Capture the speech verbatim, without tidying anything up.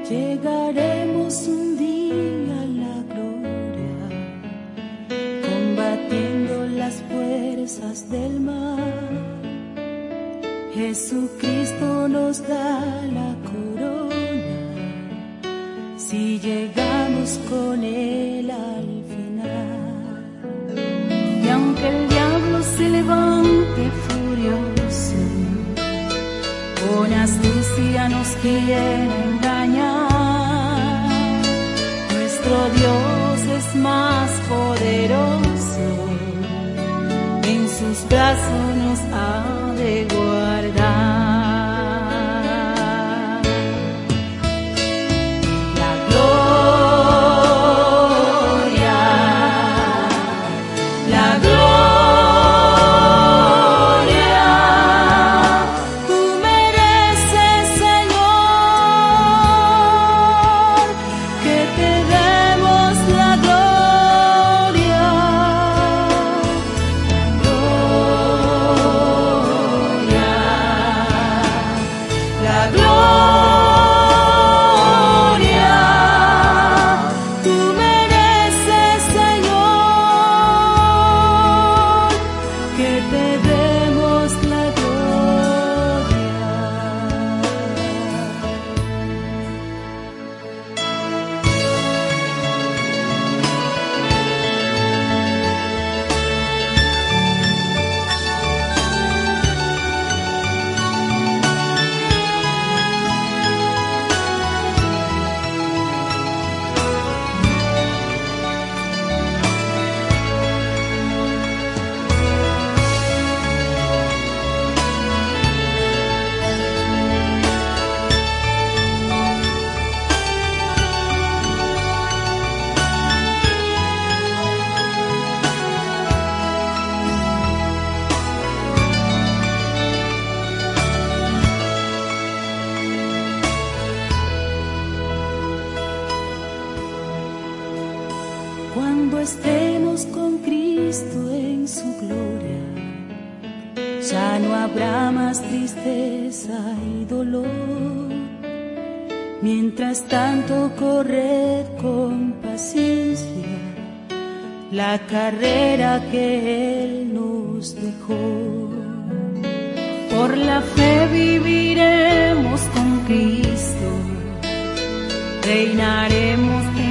Llegaremos un día a la gloria, combatiendo las fuerzas del mal. Jesucristo nos da la corona, si llegamos con Él al final. Y aunque el diablo se levante furioso, con astucia nos quiere engañar, nuestro Dios es más poderoso, en sus brazos nos ha de guardar. La gloria, la gloria, tú mereces, Señor, que te demos la gloria. La gloria, tú mereces, Señor, que te demos la gloria. Cuando estemos con Cristo en su gloria, ya no habrá más tristeza y dolor. Mientras tanto, corred con paciencia la carrera que Él nos dejó. Por la fe viviremos con Cristo, reinaremos en